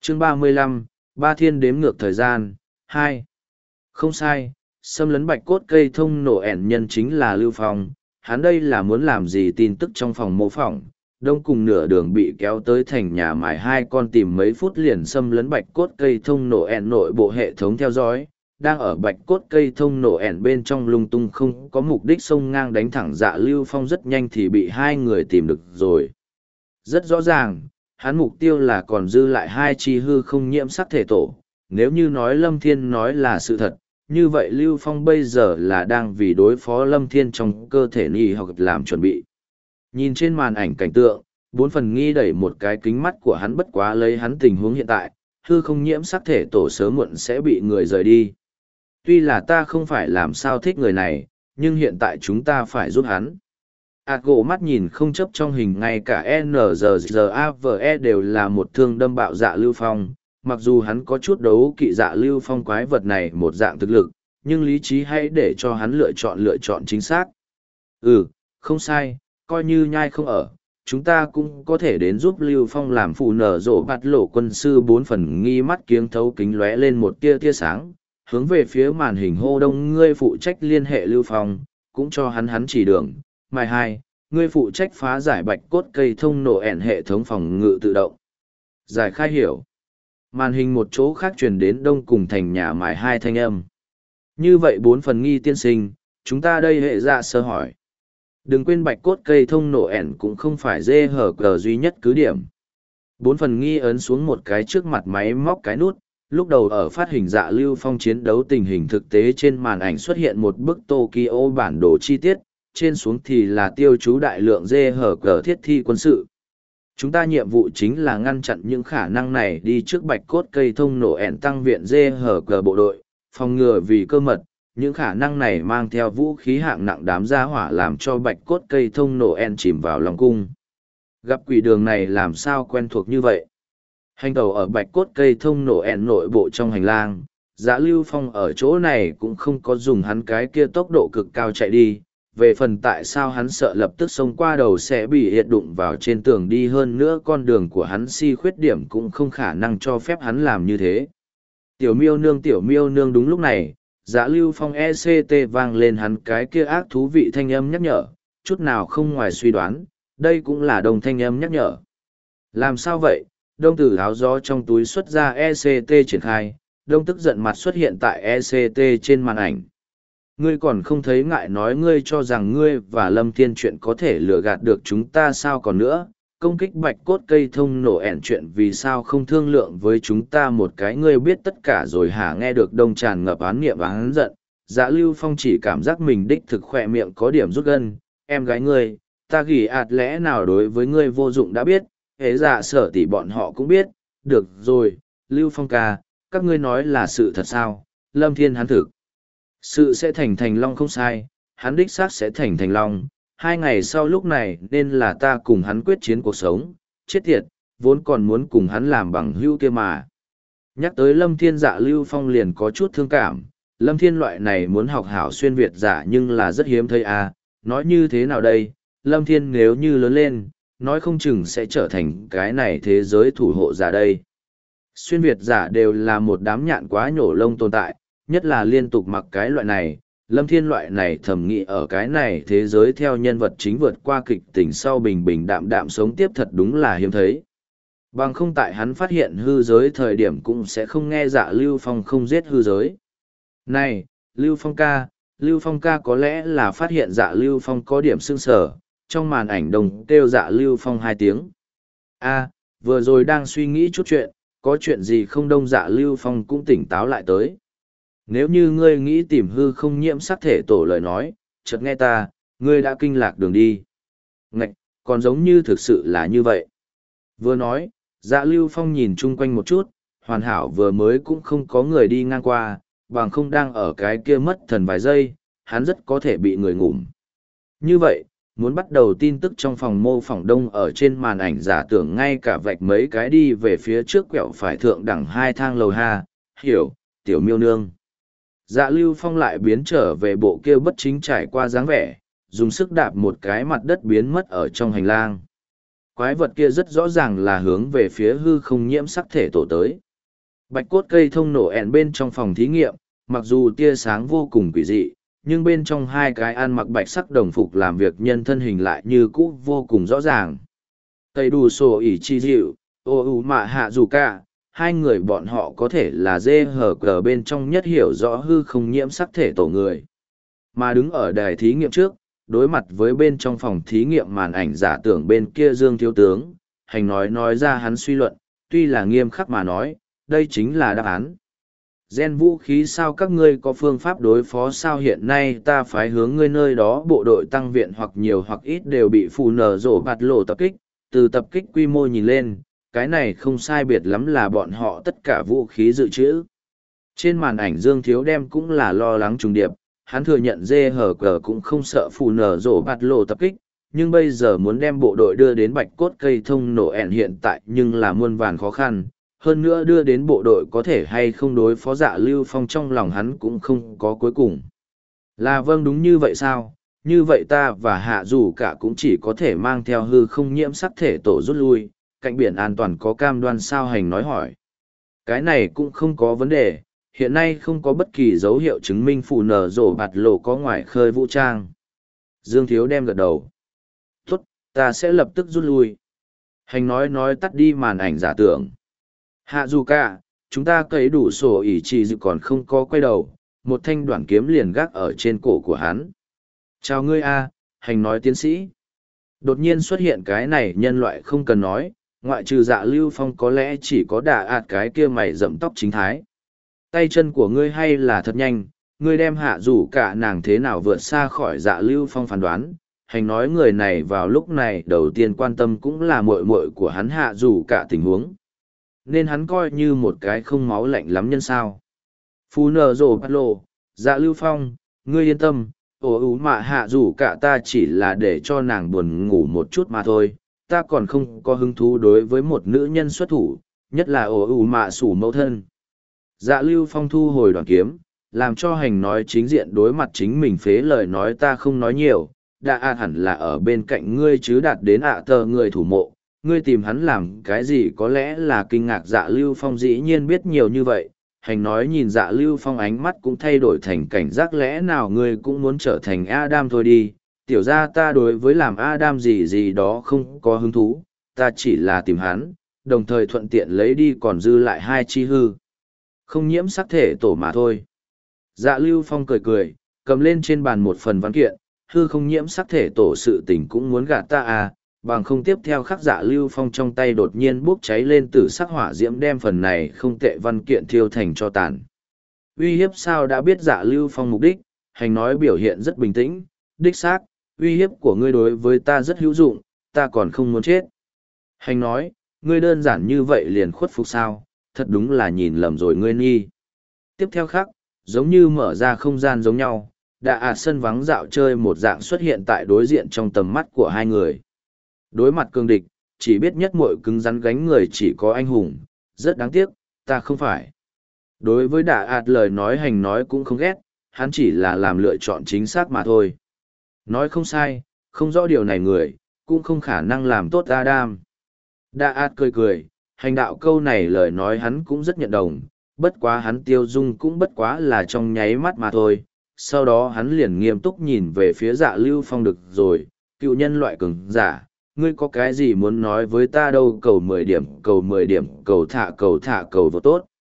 Chương 35, Ba Thiên đếm ngược thời gian, 2. Không sai, xâm lấn bạch cốt cây thông nổ ẻn nhân chính là Lưu Phong, hắn đây là muốn làm gì tin tức trong phòng mô phỏng, đông cùng nửa đường bị kéo tới thành nhà mài hai con tìm mấy phút liền xâm lấn bạch cốt cây thông nổ ẻn nội bộ hệ thống theo dõi, đang ở bạch cốt cây thông nổ ẻn bên trong lung tung không có mục đích xông ngang đánh thẳng Dạ Lưu Phong rất nhanh thì bị hai người tìm được rồi. Rất rõ ràng, hắn mục tiêu là còn dư lại hai chi hư không nhiễm sắc thể tổ, nếu như nói Lâm Thiên nói là sự thật, như vậy Lưu Phong bây giờ là đang vì đối phó Lâm Thiên trong cơ thể y học làm chuẩn bị. Nhìn trên màn ảnh cảnh tượng, 4 phần nghi đẩy một cái kính mắt của hắn bất quá lấy hắn tình huống hiện tại, hư không nhiễm sắc thể tổ sớm muộn sẽ bị người rời đi. Tuy là ta không phải làm sao thích người này, nhưng hiện tại chúng ta phải giúp hắn. Gỗ mắt nhìn không chấp trong hình ngay cả NGZAVE đều là một thương đâm bạo Dạ Lưu Phong, mặc dù hắn có chút đấu kỵ Dạ Lưu Phong quái vật này một dạng thực lực, nhưng lý trí hãy để cho hắn lựa chọn chính xác. Không sai, coi như nhai không ở, chúng ta cũng có thể đến giúp Lưu Phong làm phụ nở rộ bạt lộ quân sư 4 phần nghi mắt kiếng thấu kính lóe lên một tia sáng, hướng về phía màn hình hô đông ngươi phụ trách liên hệ Lưu Phong, cũng cho hắn chỉ đường. Mai 2, ngươi phụ trách phá giải bạch cốt cây thông nổ ẻn hệ thống phòng ngự tự động. Giải khai hiểu. Màn hình một chỗ khác truyền đến đông cùng thành nhà mài 2 thanh âm. Như vậy 4 phần nghi tiên sinh, chúng ta đây hệ ra sơ hỏi. Đừng quên bạch cốt cây thông nổ ẻn cũng không phải dê hở cờ duy nhất cứ điểm. 4 phần nghi ấn xuống một cái trước mặt máy móc cái nút, lúc đầu ở phát hình Dạ Lưu Phong chiến đấu tình hình thực tế trên màn ảnh xuất hiện một bức Tokyo bản đồ chi tiết, trên xuống thì là tiêu chú đại lượng dê hở cờ thiết thi quân sự. Chúng ta nhiệm vụ chính là ngăn chặn những khả năng này đi trước bạch cốt cây thông nổ ẻn tăng viện dê hở cờ bộ đội, phòng ngừa vì cơ mật, những khả năng này mang theo vũ khí hạng nặng đám gia hỏa làm cho bạch cốt cây thông nổ ẻn chìm vào lòng cung. Gặp quỷ đường này làm sao quen thuộc như vậy? Hành tàu ở bạch cốt cây thông nổ ẻn nội bộ trong hành lang, Dạ Lưu Phong ở chỗ này cũng không có dùng hắn cái kia tốc độ cực cao chạy đi. Về phần tại sao hắn sợ lập tức xông qua đầu sẽ bị hiệt đụng vào trên tường đi hơn nữa con đường của hắn khuyết điểm cũng không khả năng cho phép hắn làm như thế. Tiểu miêu nương đúng lúc này, Dạ Lưu Phong ECT vang lên hắn cái kia ác thú vị thanh âm nhắc nhở, chút nào không ngoài suy đoán, đây cũng là đồng thanh âm nhắc nhở. Làm sao vậy? Đông từ áo gió trong túi xuất ra ECT triển khai, đông tức giận mặt xuất hiện tại ECT trên màn ảnh. Ngươi còn không thấy ngại nói ngươi cho rằng ngươi và Lâm Thiên chuyện có thể lừa gạt được chúng ta sao còn nữa, công kích bạch cốt cây thông nổ ẻn chuyện vì sao không thương lượng với chúng ta một cái ngươi biết tất cả rồi hả nghe được đông tràn ngập án nghiệm và hắn giận. Dạ Lưu Phong chỉ cảm giác mình đích thực khỏe miệng có điểm rút gân, em gái ngươi, ta gỉ lẽ nào đối với ngươi vô dụng đã biết, hễ dạ sở tỷ bọn họ cũng biết, được rồi, Lưu Phong ca, các ngươi nói là sự thật sao, Lâm Thiên hắn thực. Sự sẽ thành long không sai, hắn đích xác sẽ thành long, 2 ngày sau lúc này nên là ta cùng hắn quyết chiến cuộc sống, chết tiệt, vốn còn muốn cùng hắn làm bằng hữu kia mà. Nhắc tới Lâm Thiên Dạ Lưu Phong liền có chút thương cảm, Lâm Thiên loại này muốn học hảo xuyên Việt giả nhưng là rất hiếm thấy à, nói như thế nào đây, Lâm Thiên nếu như lớn lên, nói không chừng sẽ trở thành cái này thế giới thủ hộ giả đây. Xuyên Việt giả đều là một đám nhạn quá nhổ lông tồn tại, nhất là liên tục mặc cái loại này, Lâm Thiên loại này thầm nghĩ ở cái này thế giới theo nhân vật chính vượt qua kịch tình sau bình bình đạm đạm sống tiếp thật đúng là hiếm thấy. Bằng không tại hắn phát hiện hư giới thời điểm cũng sẽ không nghe Dạ Lưu Phong không giết hư giới. Này, Lưu Phong ca có lẽ là phát hiện Dạ Lưu Phong có điểm sưng sở, trong màn ảnh đồng kêu Dạ Lưu Phong 2 tiếng. Vừa rồi đang suy nghĩ chút chuyện, có chuyện gì không đông Dạ Lưu Phong cũng tỉnh táo lại tới. Nếu như ngươi nghĩ tìm hư không nhiễm sắc thể tổ lời nói, chợt nghe ta, ngươi đã kinh lạc đường đi. Ngạch, còn giống như thực sự là như vậy. Vừa nói, Dạ Lưu Phong nhìn chung quanh một chút, hoàn hảo vừa mới cũng không có người đi ngang qua, bằng không đang ở cái kia mất thần vài giây, hắn rất có thể bị người ngủm. Như vậy, muốn bắt đầu tin tức trong phòng mô phỏng đông ở trên màn ảnh giả tưởng ngay cả vạch mấy cái đi về phía trước quẹo phải thượng đẳng 2 thang lầu ha, hiểu, tiểu miêu nương. Dạ Lưu Phong lại biến trở về bộ kia bất chính trải qua dáng vẻ, dùng sức đạp một cái mặt đất biến mất ở trong hành lang. quái vật kia rất rõ ràng là hướng về phía hư không nhiễm sắc thể tổ tới. Bạch cốt cây thông nổ ẻn bên trong phòng thí nghiệm, mặc dù tia sáng vô cùng quỷ dị, nhưng bên trong hai cái ăn mặc bạch sắc đồng phục làm việc nhân thân hình lại như cũ vô cùng rõ ràng. Tây đủ sổ ỉ chi dịu, ô u mạ hạ dù cả, hai người bọn họ có thể là dê hở cờ bên trong nhất hiểu rõ hư không nhiễm sắc thể tổ người. Mà đứng ở đài thí nghiệm trước, đối mặt với bên trong phòng thí nghiệm màn ảnh giả tưởng bên kia Dương Thiếu Tướng, hành nói ra hắn suy luận, tuy là nghiêm khắc mà nói, đây chính là đáp án. Gen vũ khí sao các ngươi có phương pháp đối phó sao hiện nay ta phái hướng ngươi nơi đó bộ đội tăng viện hoặc nhiều hoặc ít đều bị phù nở rổ bạt lộ tập kích, từ tập kích quy mô nhìn lên, cái này không sai biệt lắm là bọn họ tất cả vũ khí dự trữ. Trên màn ảnh Dương Thiếu đem cũng là lo lắng trùng điệp, hắn thừa nhận dê hở cờ cũng không sợ phù nở rổ bạt lộ tập kích, nhưng bây giờ muốn đem bộ đội đưa đến bạch cốt cây thông nổ ẻn hiện tại nhưng là muôn vàn khó khăn. Hơn nữa đưa đến bộ đội có thể hay không đối phó Dạ Lưu Phong trong lòng hắn cũng không có cuối cùng. Là vâng, đúng như vậy sao? Như vậy ta và Hạ Dù Cả cũng chỉ có thể mang theo hư không nhiễm sắc thể tổ rút lui, cạnh biển an toàn có cam đoan sao, hành nói hỏi. Cái này cũng không có vấn đề, hiện nay không có bất kỳ dấu hiệu chứng minh phù nở rổ bạt lộ có ngoại khơi vũ trang. Dương Thiếu đem gật đầu. Tốt, ta sẽ lập tức rút lui. Hành nói tắt đi màn ảnh giả tưởng. Hạ dù cả, chúng ta cấy đủ sổ ỉ chỉ dự còn không có quay đầu, một thanh đoạn kiếm liền gác ở trên cổ của hắn. Chào ngươi a, hành nói tiến sĩ. Đột nhiên xuất hiện cái này nhân loại không cần nói, ngoại trừ Dạ Lưu Phong có lẽ chỉ có đà ạt cái kia mày rậm tóc chính thái. Tay chân của ngươi hay là thật nhanh, ngươi đem hạ dù cả nàng thế nào vượt xa khỏi Dạ Lưu Phong phán đoán. Hành nói người này vào lúc này đầu tiên quan tâm cũng là muội muội của hắn hạ dù cả tình huống. Nên hắn coi như một cái không máu lạnh lắm nhân sao. Phú nở rổ bắt lộ, Dạ Lưu Phong, ngươi yên tâm, ổ ú mạ hạ dù cả ta chỉ là để cho nàng buồn ngủ một chút mà thôi, ta còn không có hứng thú đối với một nữ nhân xuất thủ, nhất là ổ ú mạ sủ mẫu thân. Dạ Lưu Phong thu hồi đoàn kiếm, làm cho hành nói chính diện đối mặt chính mình phế lời nói ta không nói nhiều, đã hẳn là ở bên cạnh ngươi chứ đạt đến tờ người thủ mộ. Ngươi tìm hắn làm cái gì có lẽ là kinh ngạc Dạ Lưu Phong dĩ nhiên biết nhiều như vậy, hành nói nhìn Dạ Lưu Phong ánh mắt cũng thay đổi thành cảnh giác, lẽ nào ngươi cũng muốn trở thành Adam thôi đi, tiểu ra ta đối với làm Adam gì gì đó không có hứng thú, ta chỉ là tìm hắn, đồng thời thuận tiện lấy đi còn dư lại hai chi hư. Không nhiễm sắc thể tổ mà thôi. Dạ Lưu Phong cười cười, cầm lên trên bàn một phần văn kiện, hư không nhiễm sắc thể tổ sự tình cũng muốn gạt ta à, bằng không tiếp theo khắc Dạ Lưu Phong trong tay đột nhiên bốc cháy lên từ sắc hỏa diễm đem phần này không tệ văn kiện thiêu thành cho tàn. Uy hiếp sao, đã biết Dạ Lưu Phong mục đích, hành nói biểu hiện rất bình tĩnh, đích xác, uy hiếp của ngươi đối với ta rất hữu dụng, ta còn không muốn chết. Hành nói, ngươi đơn giản như vậy liền khuất phục sao, thật đúng là nhìn lầm rồi ngươi nghi. Tiếp theo khắc, giống như mở ra không gian giống nhau, sân vắng dạo chơi một dạng xuất hiện tại đối diện trong tầm mắt của hai người. Đối mặt cương địch, chỉ biết nhất muội cứng rắn gánh người chỉ có anh hùng, rất đáng tiếc, ta không phải. Đối với lời nói hành nói cũng không ghét, hắn chỉ là làm lựa chọn chính xác mà thôi. Nói không sai, không rõ điều này người, cũng không khả năng làm tốt Adam. Cười cười, hành đạo câu này lời nói hắn cũng rất nhận đồng, bất quá hắn tiêu dung cũng bất quá là trong nháy mắt mà thôi. Sau đó hắn liền nghiêm túc nhìn về phía Dạ Lưu Phong, được rồi, cựu nhân loại cường giả, ngươi có cái gì muốn nói với ta đâu, cầu 10 điểm, cầu 10 điểm, cầu thả cầu vô tốt.